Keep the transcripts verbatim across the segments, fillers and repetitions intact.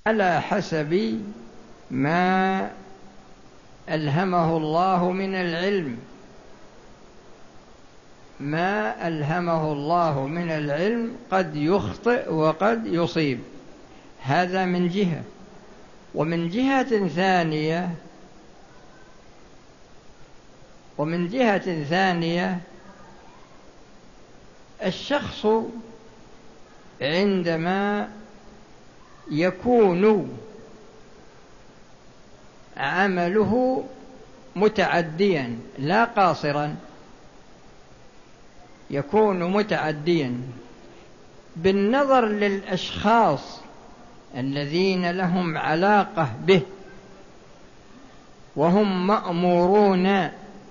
على حسب ما ألهمه الله من العلم، ما ألهمه الله من العلم قد يخطئ وقد يصيب، هذا من جهة. ومن جهة ثانية ومن جهة ثانية الشخص عندما يكون عمله متعديا لا قاصرا، يكون متعديا بالنظر للأشخاص الذين لهم علاقة به وهم مأمورون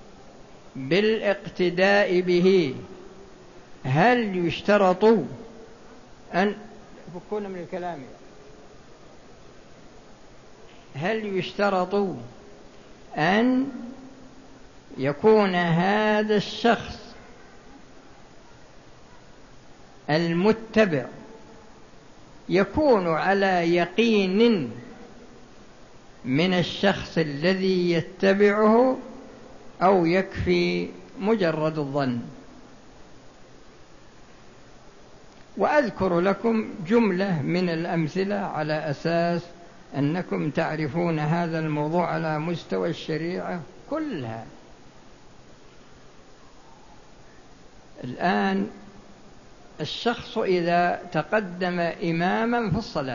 بالاقتداء به، هل يشترط أن يفكون من الكلام هل يشترط أن يكون هذا الشخص المتبع يكون على يقين من الشخص الذي يتبعه، أو يكفي مجرد الظن؟ وأذكر لكم جملة من الأمثلة على أساس أنكم تعرفون هذا الموضوع على مستوى الشريعة كلها. الآن الشخص إذا تقدم إماما في الصلاة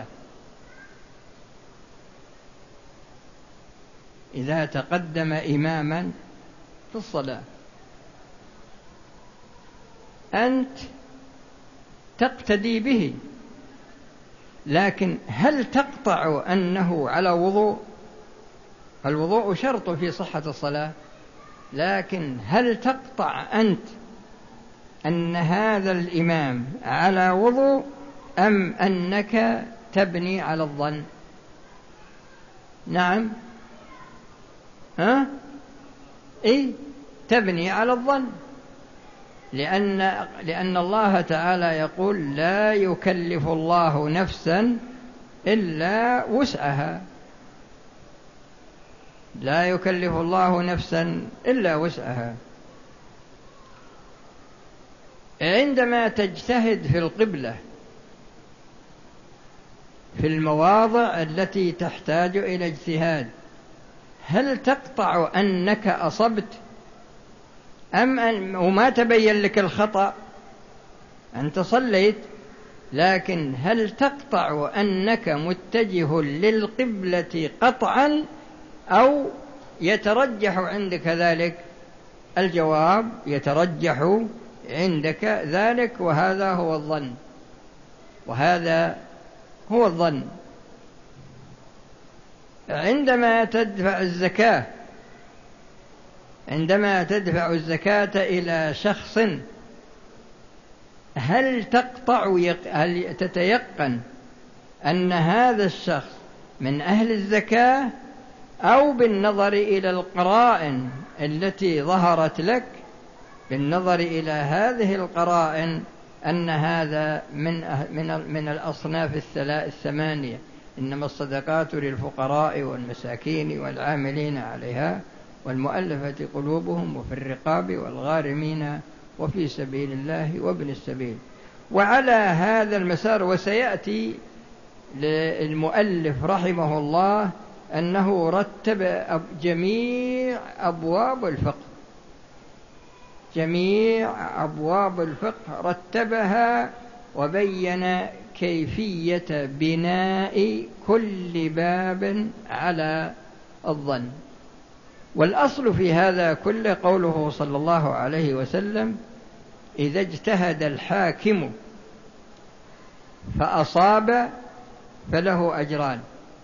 إذا تقدم إماما في الصلاة أنت تقتدي به، لكن هل تقطع أنه على وضوء؟ الوضوء شرط في صحة الصلاة، لكن هل تقطع أنت أن هذا الإمام على وضوء أم أنك تبني على الظن؟ نعم، ها؟ إيه، تبني على الظن، لأن لأن الله تعالى يقول لا يكلف الله نفسا إلا وسعها، لا يكلف الله نفسا إلا وسعها. عندما تجتهد في القبلة في المواضع التي تحتاج إلى اجتهاد، هل تقطع أنك أصبت أم أن وما تبين لك الخطأ؟ أنت صليت، لكن هل تقطع أنك متجه للقبلة قطعا أو يترجح عندك ذلك؟ الجواب يترجح عندك ذلك، وهذا هو الظن، وهذا هو الظن. عندما تدفع الزكاة عندما تدفع الزكاة إلى شخص، هل تقطع هل تتيقن أن هذا الشخص من أهل الزكاة، أو بالنظر إلى القرائن التي ظهرت لك، بالنظر إلى هذه القرائن أن هذا من من من الأصناف الثمانية، إنما الصدقات للفقراء والمساكين والعاملين عليها والمؤلفة قلوبهم وفي الرقاب والغارمين وفي سبيل الله وابن السبيل. وعلى هذا المسار، وسيأتي للمؤلف رحمه الله أنه رتب جميع أبواب الفقه جميع أبواب الفقه رتبها وبين كيفية بناء كل باب على الظن. والأصل في هذا كله قوله صلى الله عليه وسلم: إذا اجتهد الحاكم فأصاب فله أجران،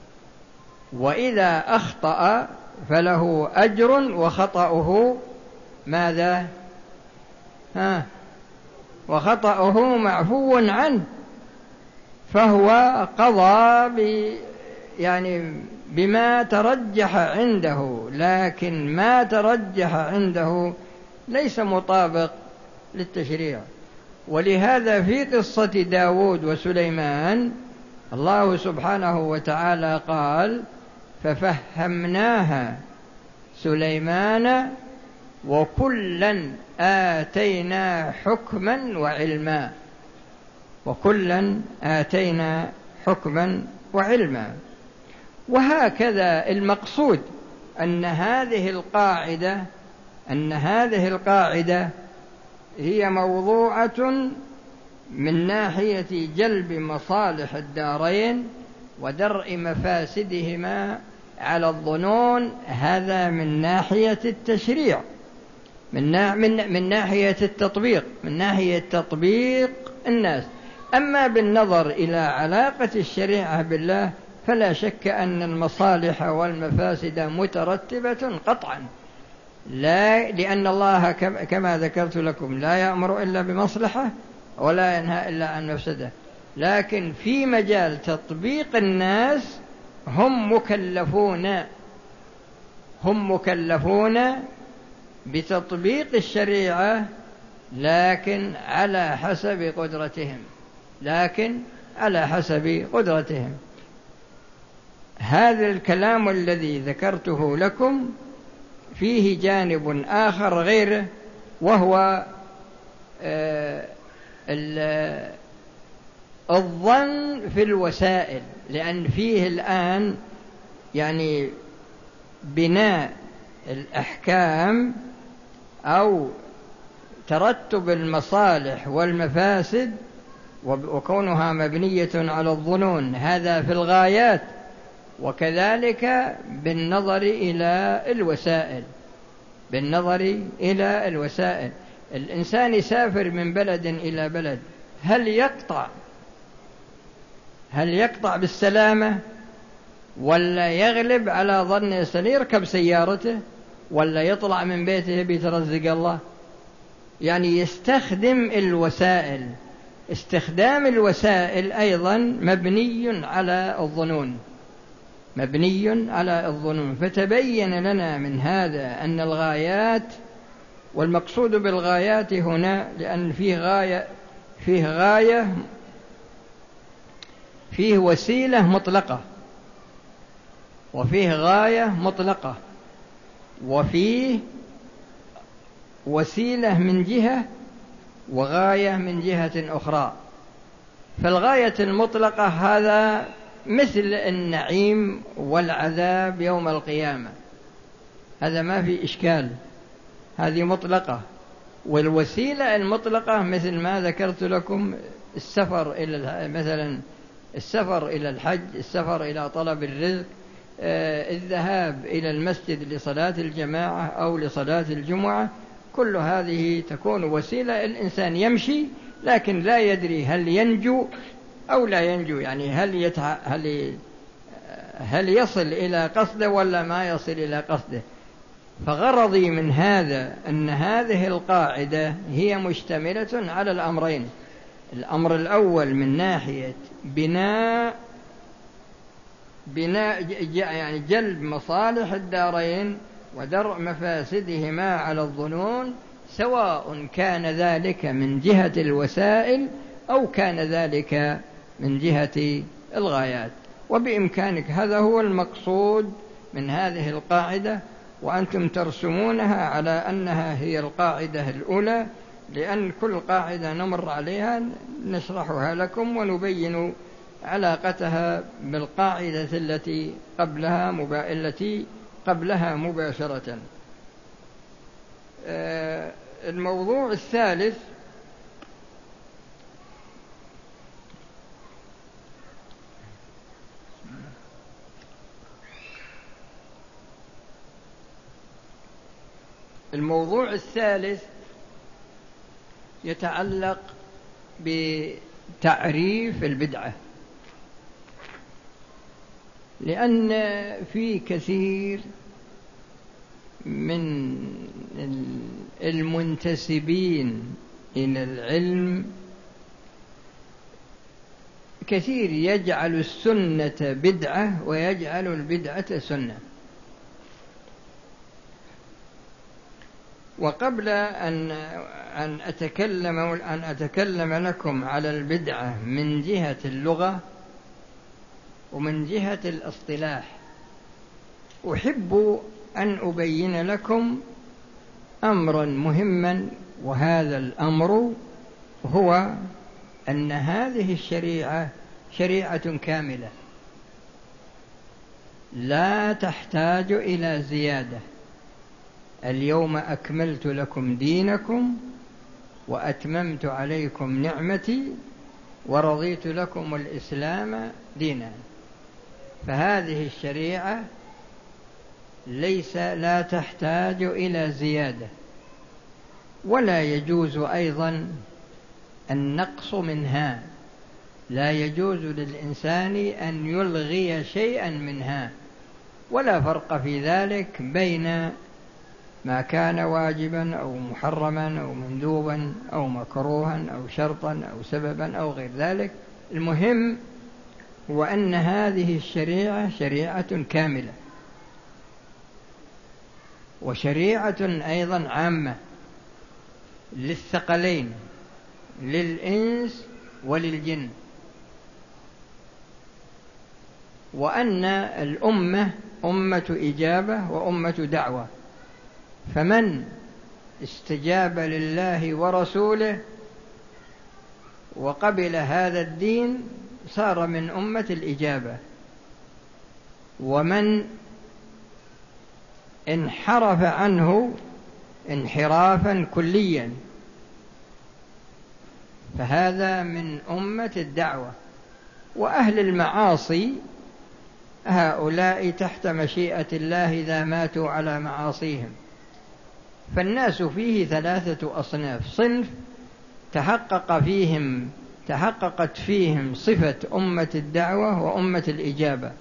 وإذا أخطأ فله أجر وخطأه ماذا؟ ها وخطأه معفو عنه، فهو قضى ب يعني بما ترجح عنده، لكن ما ترجح عنده ليس مطابق للتشريع. ولهذا في قصة داود وسليمان الله سبحانه وتعالى قال: ففهمناها سليمان وكلا آتينا حكما وعلما، وكلا آتينا حكما وعلما. وهكذا المقصود أن هذه القاعدة أن هذه القاعدة هي موضوعة من ناحية جلب مصالح الدارين ودرء مفاسدهما على الظنون، هذا من ناحية التشريع، من من من ناحية التطبيق، من ناحية تطبيق الناس. أما بالنظر إلى علاقة الشريعة بالله فلا شك أن المصالح والمفاسد مترتبة قطعا، لا لأن الله كما ذكرت لكم لا يأمر إلا بمصلحة ولا ينهى إلا عن مفسدة، لكن في مجال تطبيق الناس هم مكلفون هم مكلفون بتطبيق الشريعة، لكن على حسب قدرتهم لكن على حسب قدرتهم. هذا الكلام الذي ذكرته لكم فيه جانب آخر غيره، وهو الظن في الوسائل، لأن فيه الآن يعني بناء الأحكام أو ترتب المصالح والمفاسد وكونها مبنية على الظنون، هذا في الغايات، وكذلك بالنظر إلى الوسائل بالنظر إلى الوسائل الإنسان يسافر من بلد إلى بلد، هل يقطع هل يقطع بالسلامة ولا يغلب على ظن يركب سيارته ولا يطلع من بيته بيترزق الله؟ يعني يستخدم الوسائل. استخدام الوسائل أيضا مبني على الظنون مبني على الظنون فتبين لنا من هذا أن الغايات، والمقصود بالغايات هنا لأن فيه غاية فيه غاية فيه وسيلة مطلقة، وفيه غاية مطلقة، وفيه وسيلة من جهة وغاية من جهة أخرى. فالغاية المطلقة هذا مثل النعيم والعذاب يوم القيامة، هذا ما في إشكال، هذه مطلقة. والوسيلة المطلقة مثل ما ذكرت لكم السفر إلى مثلا السفر إلى الحج، السفر إلى طلب الرزق، الذهاب إلى المسجد لصلاة الجماعة أو لصلاة الجمعة، كل هذه تكون وسيلة. الإنسان يمشي لكن لا يدري هل ينجو أو لا ينجو، يعني هل, يتع... هل... هل يصل إلى قصده ولا ما يصل إلى قصده. فغرضي من هذا أن هذه القاعدة هي مشتملة على الأمرين: الأمر الأول من ناحية بناء بناء يعني جلب مصالح الدارين ودرء مفاسدهما على الظنون، سواء كان ذلك من جهة الوسائل أو كان ذلك من جهة الغايات. وبإمكانك، هذا هو المقصود من هذه القاعدة، وأنتم ترسمونها على أنها هي القاعدة الأولى، لأن كل قاعدة نمر عليها نشرحها لكم ونبين علاقتها بالقاعدة التي قبلها مبا... التي قبلها مباشرة. آه الموضوع الثالث الموضوع الثالث يتعلق بتعريف البدعة، لأن في كثير من المنتسبين إلى العلم كثير يجعل السنة بدعة ويجعل البدعة سنة. وقبل أن أن أتكلم أن أتكلم لكم على البدعة من جهة اللغة، ومن جهة الاصطلاح أحب أن أبين لكم أمرا مهما، وهذا الأمر هو أن هذه الشريعة شريعة كاملة لا تحتاج إلى زيادة. اليوم أكملت لكم دينكم وأتممت عليكم نعمتي ورضيت لكم الإسلام دينا. فهذه الشريعة ليس لا تحتاج إلى زيادة، ولا يجوز أيضا النقص منها، لا يجوز للإنسان أن يلغي شيئا منها، ولا فرق في ذلك بين ما كان واجبا أو محرما أو مندوبا أو مكروها أو شرطا أو سببا أو غير ذلك. المهم هو أن هذه الشريعة شريعة كاملة، وشريعة أيضا عامة للثقلين، للإنس وللجن. وأن الأمة أمة إجابة وأمة دعوة، فمن استجاب لله ورسوله وقبل هذا الدين صار من أمة الإجابة، ومن انحرف عنه انحرافا كليا فهذا من أمة الدعوة. وأهل المعاصي هؤلاء تحت مشيئة الله إذا ماتوا على معاصيهم. فالناس فيه ثلاثة أصناف: صنف تحقق فيهم تحققت فيهم صفة أمة الدعوة وأمة الإجابة،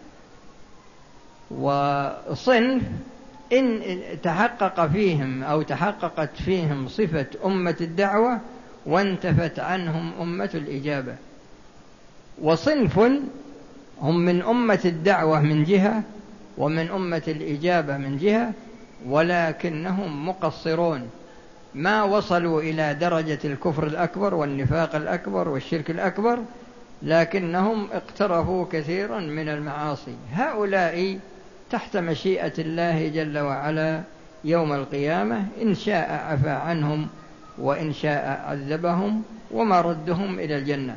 وصنف إن تحقق فيهم أو تحققت فيهم صفة أمة الدعوة وانتفت عنهم أمة الإجابة، وصنف هم من أمة الدعوة من جهة ومن أمة الإجابة من جهة، ولكنهم مقصرون، ما وصلوا إلى درجة الكفر الأكبر والنفاق الأكبر والشرك الأكبر، لكنهم اقترفوا كثيرا من المعاصي. هؤلاء تحت مشيئة الله جل وعلا يوم القيامة، إن شاء عفى عنهم وإن شاء عذبهم، وما ردهم إلى الجنة.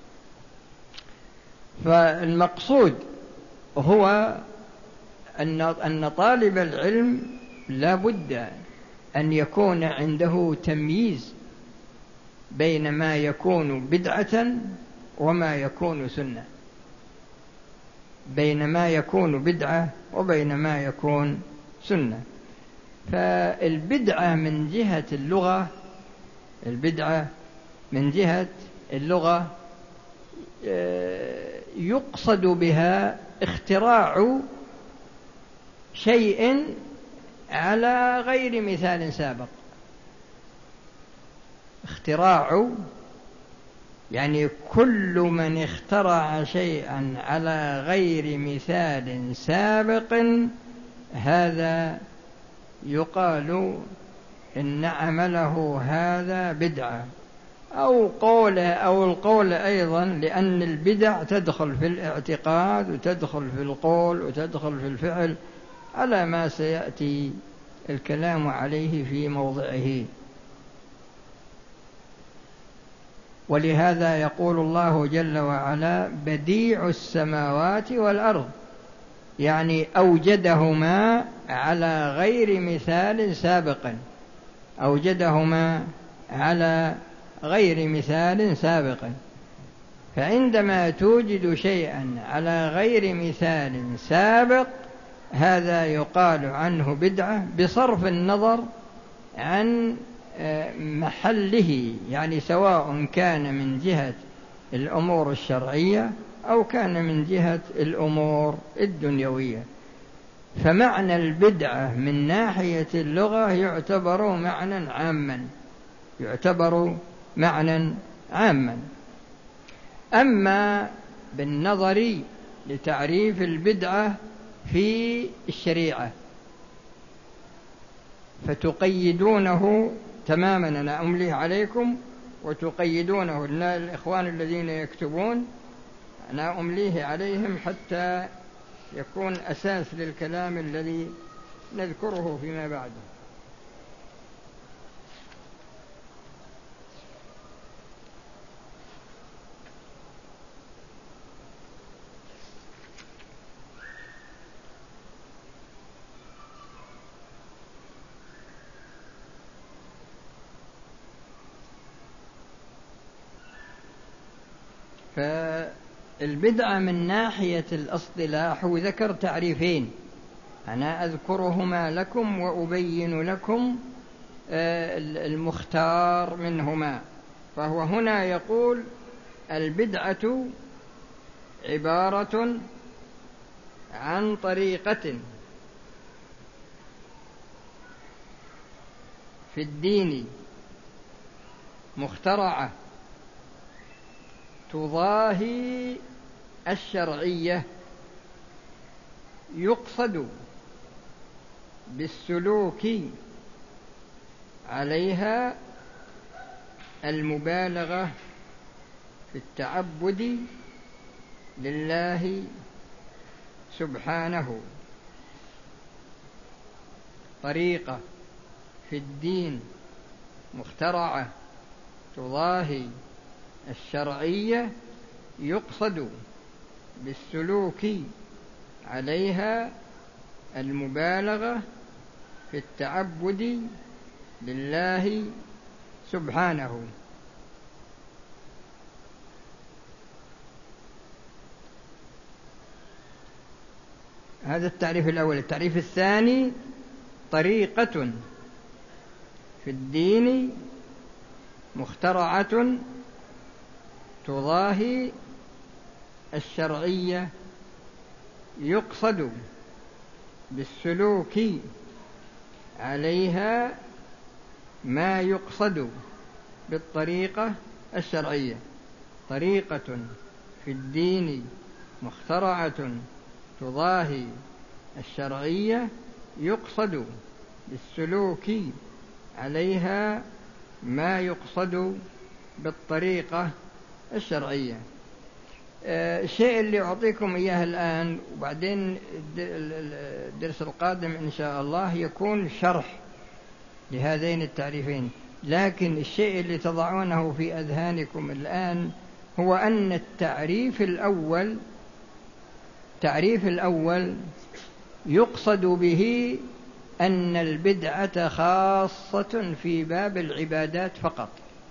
فالمقصود هو أن طالب العلم لا بد أن يكون عنده تمييز بين ما يكون بدعة وما يكون سنة، بين ما يكون بدعة وبين ما يكون سنة. فالبدعة من جهة اللغة البدعة من جهة اللغة يقصد بها اختراع شيء على غير مثال سابق. اختراع يعني كل من اخترع شيئا على غير مثال سابق هذا يقال إن عمله هذا بدعة، أو قول أو القول أيضا، لأن البدع تدخل في الاعتقاد وتدخل في القول وتدخل في الفعل على ما سيأتي الكلام عليه في موضعه. ولهذا يقول الله جل وعلا: بديع السماوات والأرض، يعني أوجدهما على غير مثال سابق، أوجدهما على غير مثال سابق. فعندما توجد شيئا على غير مثال سابق هذا يقال عنه بدعة، بصرف النظر عن محله، يعني سواء كان من جهة الأمور الشرعية أو كان من جهة الأمور الدنيوية. فمعنى البدعة من ناحية اللغة يعتبر معنى عاما يعتبر معنى عاما أما بالنظر لتعريف البدعة في الشريعة فتقيدونه تماما، أنا أملي عليكم وتقيدونه. الإخوان الذين يكتبون أنا أمليه عليهم حتى يكون أساس للكلام الذي نذكره فيما بعد. فالبدعة من ناحية الاصطلاح ذكر تعريفين أنا أذكرهما لكم وأبين لكم المختار منهما. فهو هنا يقول البدعة عبارة عن طريقة في الدين مخترعة تضاهي الشرعية يقصد بالسلوك عليها المبالغة في التعبد لله سبحانه. طريقة في الدين مخترعة تضاهي الشرعية يقصد بالسلوك عليها المبالغة في التعبد لله سبحانه. هذا التعريف الأول. التعريف الثاني طريقة في الدين مخترعة تضاهي الشرعية يقصد بالسلوك عليها ما يقصد بالطريقة الشرعية. طريقة في الدين مخترعة تضاهي الشرعية يقصد بالسلوك عليها ما يقصد بالطريقة الشرعية. الشيء اللي أعطيكم إياه الآن وبعدين الدرس القادم إن شاء الله يكون شرح لهذين التعريفين، لكن الشيء اللي تضعونه في أذهانكم الآن هو أن التعريف الأول التعريف الأول يقصد به أن البدعة خاصة في باب العبادات فقط،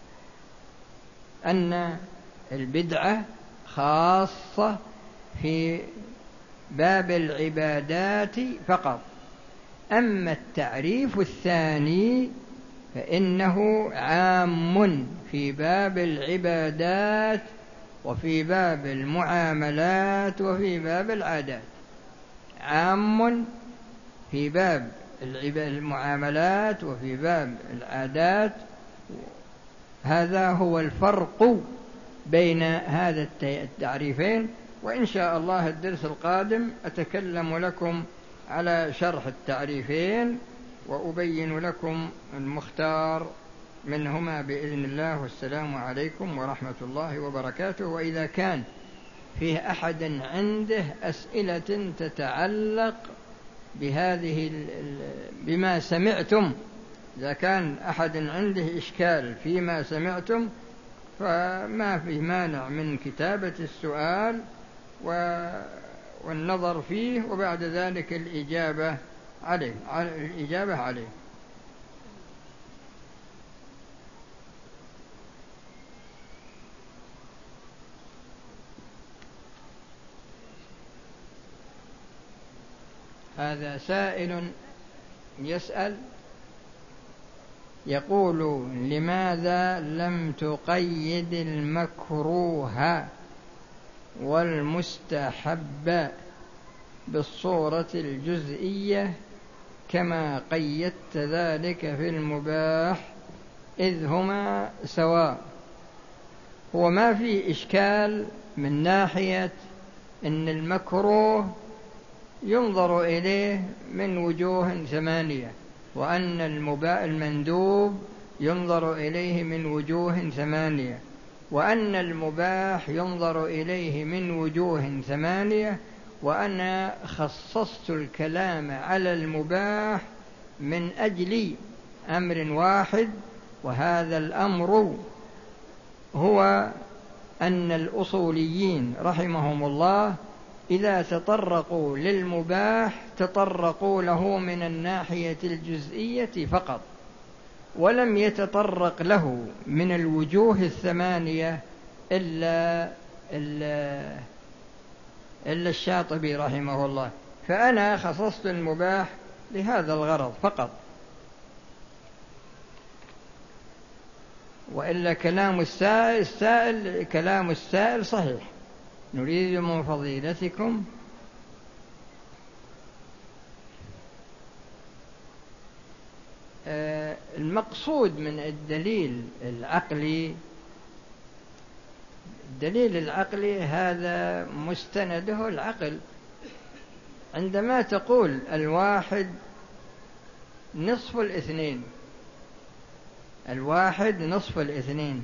أن البدعة خاصة في باب العبادات فقط. أما التعريف الثاني فإنه عام في باب العبادات وفي باب المعاملات وفي باب العادات. عام في باب المعاملات وفي باب العادات. هذا هو الفرق بين هذا التعريفين. وإن شاء الله الدرس القادم أتكلم لكم على شرح التعريفين وأبين لكم المختار منهما بإذن الله. والسلام عليكم ورحمة الله وبركاته. وإذا كان فيه أحد عنده أسئلة تتعلق بهذه بما سمعتم، إذا كان أحد عنده إشكال فيما سمعتم فما فيه مانع من كتابة السؤال والنظر فيه وبعد ذلك الإجابة عليه الإجابة عليه. هذا سائل يسأل يقول: لماذا لم تقيد المكروه والمستحب بالصورة الجزئية كما قيدت ذلك في المباح إذ هما سواء؟ هو ما في إشكال من ناحية أن المكروه ينظر إليه من وجوه ثمانية، وأن المندوب ينظر إليه من وجوه ثمانية، وأن المباح ينظر إليه من وجوه ثمانية، وأنا خصصت الكلام على المباح من أجل أمر واحد، وهذا الأمر هو أن الأصوليين رحمهم الله إذا تطرقوا للمباح تطرقوا له من الناحية الجزئية فقط، ولم يتطرق له من الوجوه الثمانية إلا إلا, إلا الشاطبي رحمه الله. فأنا خصصت المباح لهذا الغرض فقط، وإلا كلام السائل, السائل كلام السائل صحيح. نريد من فضيلتكم آه المقصود من الدليل العقلي. الدليل العقلي هذا مستنده العقل. عندما تقول الواحد نصف الاثنين، الواحد نصف الاثنين،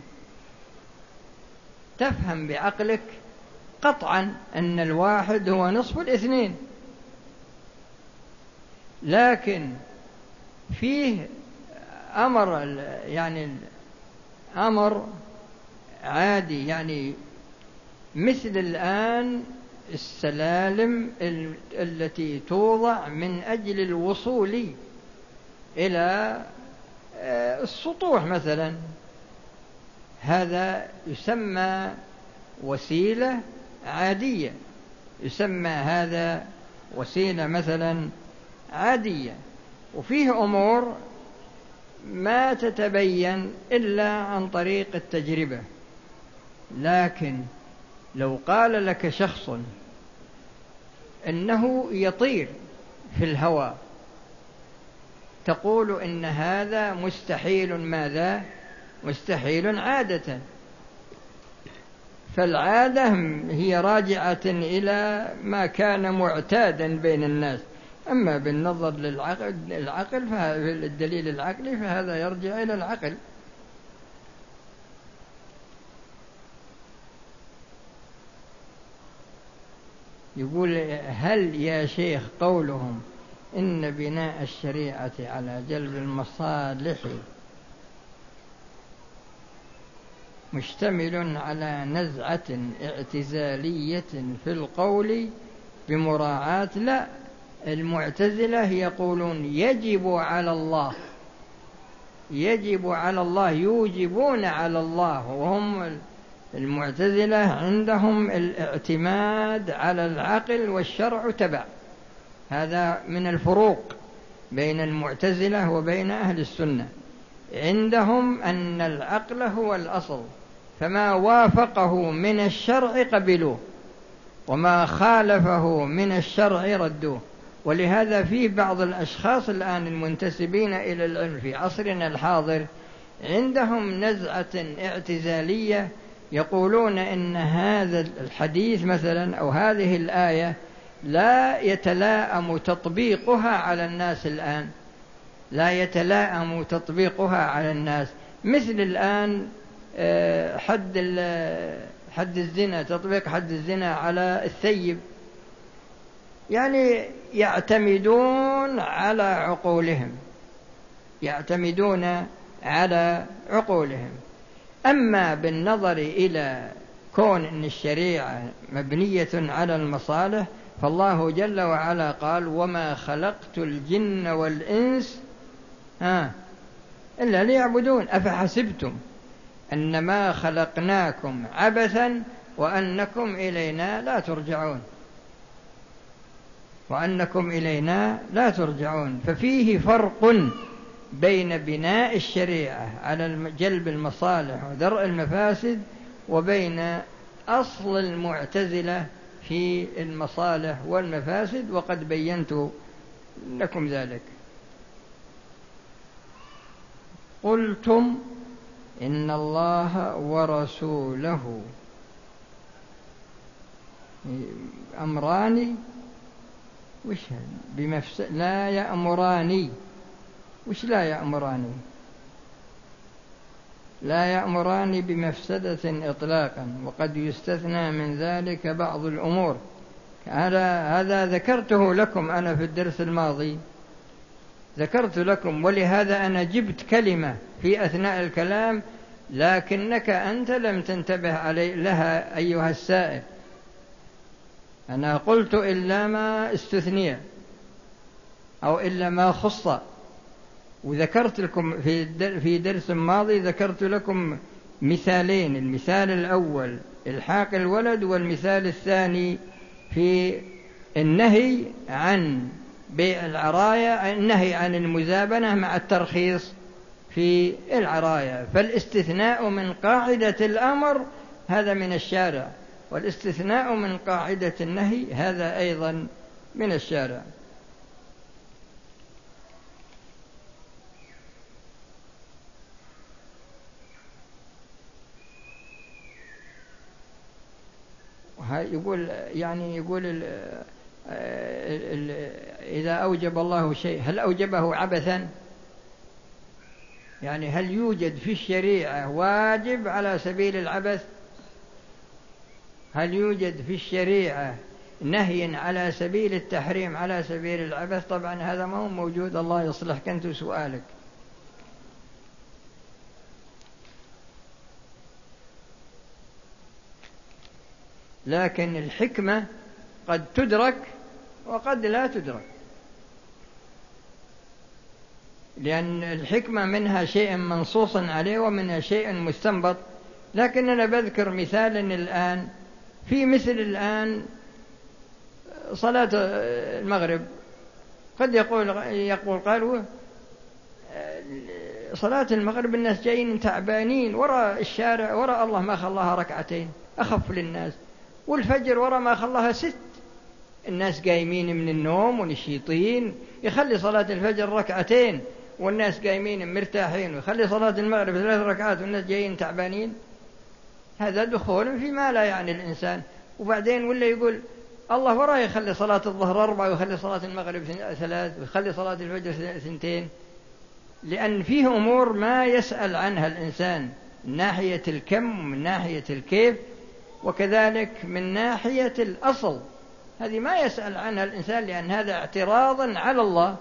تفهم بعقلك قطعا أن الواحد هو نصف الاثنين، لكن فيه أمر يعني أمر عادي، يعني مثل الآن السلالم التي توضع من أجل الوصول إلى السطوح مثلا، هذا يسمى وسيلة عادية، يسمى هذا وسيلة مثلا عادية. وفيه أمور ما تتبين إلا عن طريق التجربة. لكن لو قال لك شخص إنه يطير في الهواء، تقول إن هذا مستحيل. ماذا؟ مستحيل عادة. فالعادة هي راجعة إلى ما كان معتادا بين الناس. أما بالنظر للعقل العقل فالدليل العقلي فهذا يرجع إلى العقل. يقول هل يا شيخ قولهم إن بناء الشريعة على جلب المصالح مشتمل على نزعة اعتزالية في القول بمراعاة؟ لا، المعتزلة يقولون يجب على الله، يجب على الله، يوجبون على الله، وهم المعتزلة عندهم الاعتماد على العقل والشرع تبع. هذا من الفروق بين المعتزلة وبين أهل السنة. عندهم أن العقل هو الأصل، فما وافقه من الشرع قبلوه، وما خالفه من الشرع ردوه. ولهذا في بعض الأشخاص الآن المنتسبين إلى العلم في عصرنا الحاضر عندهم نزعة اعتزالية، يقولون إن هذا الحديث مثلا أو هذه الآية لا يتلائم تطبيقها على الناس الآن، لا يتلائم تطبيقها على الناس. مثل الآن حد حد الزنا، تطبيق حد الزنا على الثيب، يعني يعتمدون على عقولهم، يعتمدون على عقولهم. أما بالنظر إلى كون أن الشريعة مبنية على المصالح، فالله جل وعلا قال وما خلقت الجن والإنس آه إلا ليعبدون أفحسبتم أنما خلقناكم عبثا وأنكم إلينا لا ترجعون، وأنكم إلينا لا ترجعون. ففيه فرق بين بناء الشريعة على جلب المصالح ودرء المفاسد، وبين أصل المعتزلة في المصالح والمفاسد، وقد بينت لكم ذلك. قلتم إن الله ورسوله أمران وش بمفس... لا يأمراني، وش لا يأمراني؟ لا يأمران بمفسدة إطلاقا، وقد يستثنى من ذلك بعض الأمور. هذا هذا ذكرته لكم أنا في الدرس الماضي، ذكرت لكم، ولهذا أنا جبت كلمة في أثناء الكلام لكنك أنت لم تنتبه علي لها أيها السائل. أنا قلت إلا ما استثني أو إلا ما خص، وذكرت لكم في درس ماضي ذكرت لكم مثالين، المثال الأول إلحاق الولد، والمثال الثاني في النهي عن بيع العراية، النهي عن المزابنة مع الترخيص في العراية. فالاستثناء من قاعدة الأمر هذا من الشارع، والاستثناء من قاعدة النهي هذا أيضا من الشارع. يقول يعني يقول ال ال إذا أوجب الله شيء هل أوجبه عبثا؟ يعني هل يوجد في الشريعة واجب على سبيل العبث؟ هل يوجد في الشريعة نهي على سبيل التحريم على سبيل العبث؟ طبعا هذا ما هو موجود. الله يصلحك أنت سؤالك. لكن الحكمة قد تدرك وقد لا تدرك، لأن الحكمة منها شيء منصوص عليه ومنها شيء مستنبط. لكن أنا بذكر مثالا الآن، في مثل الآن صلاة المغرب، قد يقول يقول قالوا صلاة المغرب الناس جايين تعبانين وراء الشارع، وراء الله ما خلاها ركعتين أخف للناس، والفجر وراء ما خلاها ست، الناس قايمين من النوم ونشيطين، يخلي صلاة الفجر ركعتين والناس قايمين مرتاحين، ويخلي صلاة المغرب ثلاث ركعات والناس جايين تعبانين. هذا دخول فيما لا يعني الإنسان. وبعدين ولا يقول الله وراه يخلي صلاة الظهر أربعة ويخلي صلاة المغرب ثلاث ويخلي صلاة الفجر ثنتين، لأن فيه أمور ما يسأل عنها الإنسان من ناحية الكم ومن ناحية الكيف، وكذلك من ناحية الأصل هذه ما يسأل عنها الإنسان، لأن هذا اعتراضا على الله.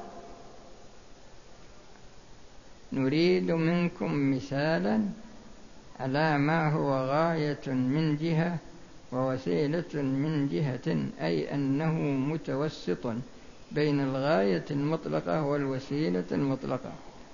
نريد منكم مثالا على ما هو غاية من جهة ووسيلة من جهة، أي أنه متوسط بين الغاية المطلقة والوسيلة المطلقة.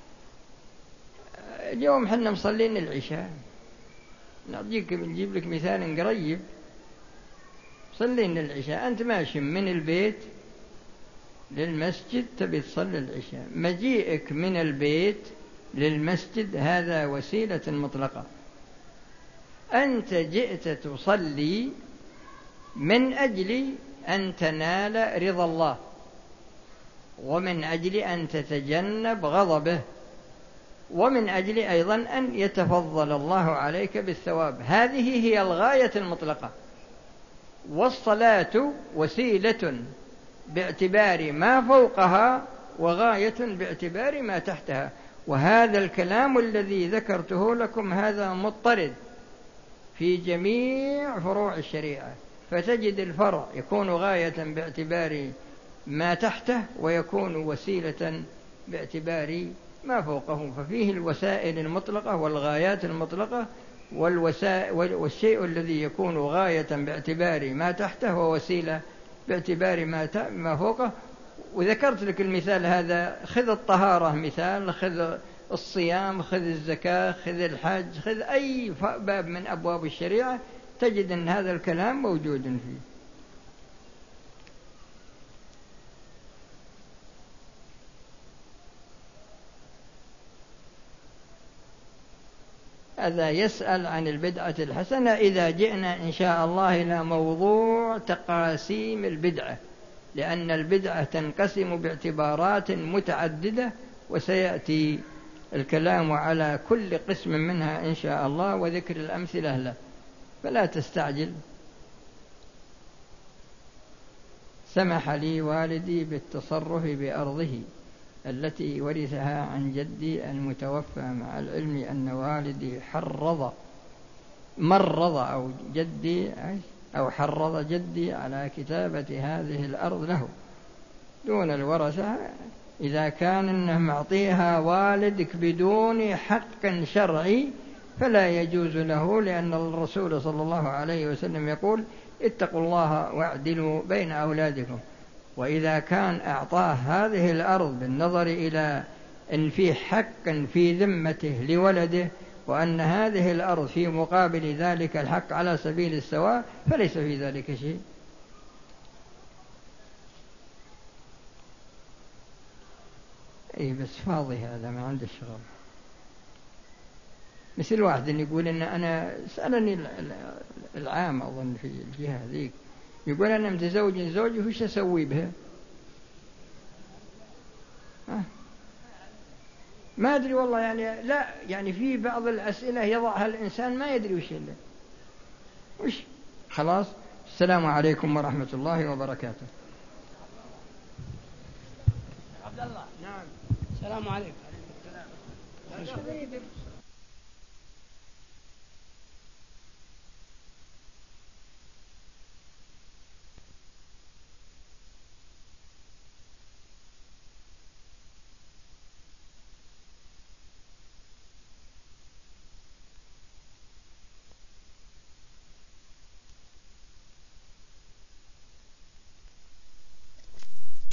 اليوم حنا مصلين العشاء، نجيك نجيب لك مثال قريب. صلين العشاء، أنت ماشي من البيت للمسجد تبي تصلي العشاء، مجيئك من البيت للمسجد هذا وسيلة مطلقة. أنت جئت تصلي من أجل أن تنال رضا الله، ومن أجل أن تتجنب غضبه، ومن أجل أيضا أن يتفضل الله عليك بالثواب. هذه هي الغاية المطلقة. والصلاة وسيلة باعتبار ما فوقها، وغاية باعتبار ما تحتها. وهذا الكلام الذي ذكرته لكم هذا مضطرد في جميع فروع الشريعة، فتجد الفرع يكون غاية باعتبار ما تحته، ويكون وسيلة باعتبار ما فوقه. ففيه الوسائل المطلقة والغايات المطلقة، والشيء الذي يكون غاية باعتبار ما تحته ووسيلة باعتبار ما ما فوقه. وذكرت لك المثال هذا، خذ الطهارة مثال، خذ الصيام، خذ الزكاة، خذ الحج، خذ أي باب من أبواب الشريعة تجد أن هذا الكلام موجود فيه. هذا يسأل عن البدعة الحسنة. إذا جئنا إن شاء الله إلى موضوع تقاسيم البدعة، لأن البدعة تنقسم باعتبارات متعددة، وسيأتي الكلام على كل قسم منها إن شاء الله وذكر الأمثلة له، فلا تستعجل. سمح لي والدي بالتصرف بأرضه التي ورثها عن جدي المتوفى، مع العلم أن والدي حرض مرض أو جدي أو حرض جدي على كتابة هذه الأرض له دون الورثة. إذا كان إنه معطيها والدك بدون حق شرعي فلا يجوز له، لأن الرسول صلى الله عليه وسلم يقول اتقوا الله واعدلوا بين أولادكم. وإذا كان أعطاه هذه الأرض بالنظر إلى أن في حق في ذمته لولده، وأن هذه الأرض في مقابل ذلك الحق على سبيل السواء، فليس في ذلك شيء. أي بس فاضي هذا ما عنده شغل. مثل واحد يقول إن أنا سألني العام أظن في الجهة ذيك، يقول أنا متزوج زوجي وش أسوي بها؟ أه؟ ما أدري والله، يعني لا يعني في بعض الأسئلة يضعها الإنسان ما يدري وش إلا وش. خلاص، السلام عليكم ورحمة الله وبركاته. عبد الله. نعم. السلام عليكم. عليكم السلام.